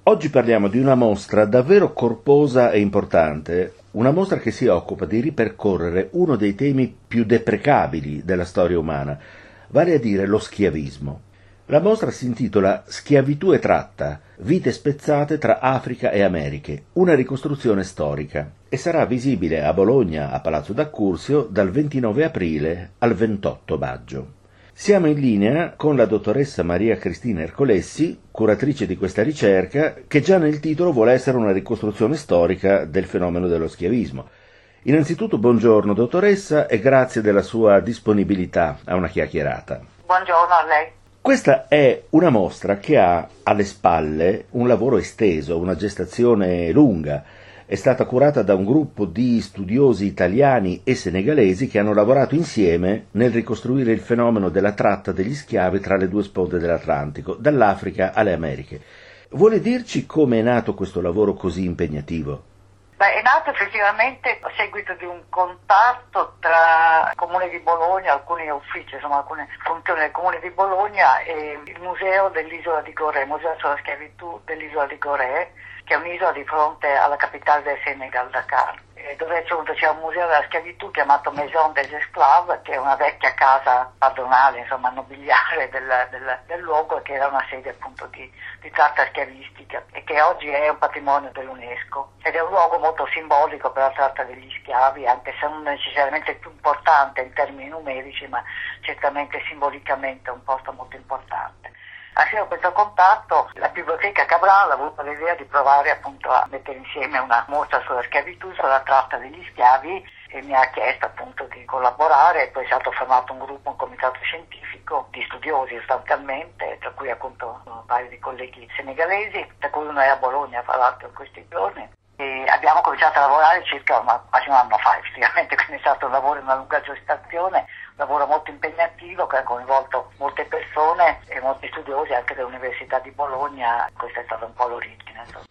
Oggi parliamo di una mostra davvero corposa e importante, una mostra che si occupa di ripercorrere uno dei temi più deprecabili della storia umana, vale a dire lo schiavismo. La mostra si intitola Schiavitù e tratta, vite spezzate tra Africa e Americhe, una ricostruzione storica, e sarà visibile a Bologna, a Palazzo d'Accursio, dal 29 aprile al 28 maggio. Siamo in linea con la dottoressa Maria Cristina Ercolessi, curatrice di questa ricerca, che già nel titolo vuole essere una ricostruzione storica del fenomeno dello schiavismo. Innanzitutto buongiorno dottoressa e grazie della sua disponibilità a una chiacchierata. Buongiorno a lei. Questa è una mostra che ha alle spalle un lavoro esteso, una gestazione lunga. È stata curata da un gruppo di studiosi italiani e senegalesi che hanno lavorato insieme nel ricostruire il fenomeno della tratta degli schiavi tra le due sponde dell'Atlantico, dall'Africa alle Americhe. Vuole dirci come è nato questo lavoro così impegnativo? È nato effettivamente a seguito di un contatto tra il Comune di Bologna, alcuni uffici, alcune funzioni del Comune di Bologna e il Museo dell'Isola di Gorée, il Museo sulla Schiavitù dell'Isola di Gorée, che è un'isola di fronte alla capitale del Senegal, Dakar, dove c'è un museo della schiavitù chiamato Maison des Esclaves, che è una vecchia casa padronale, nobiliare del luogo, che era una sede appunto di tratta schiavistica e che oggi è un patrimonio dell'UNESCO. Ed è un luogo molto simbolico per la tratta degli schiavi, anche se non necessariamente più importante in termini numerici, ma certamente simbolicamente è un posto molto importante. Assieme a questo contatto, la Biblioteca Cabral ha avuto l'idea di provare appunto a mettere insieme una mostra sulla schiavitù, sulla tratta degli schiavi, e mi ha chiesto appunto di collaborare. Poi è stato formato un gruppo, un comitato scientifico di studiosi sostanzialmente, tra cui appunto un paio di colleghi senegalesi, tra cui uno è a Bologna fra l'altro in questi giorni. E abbiamo cominciato a lavorare circa quasi un anno fa, effettivamente, quindi è stato un lavoro, una lunga gestazione, un lavoro molto impegnativo che ha coinvolto molte persone e molti studiosi anche dell'Università di Bologna. Questa è stata un po' l'origine.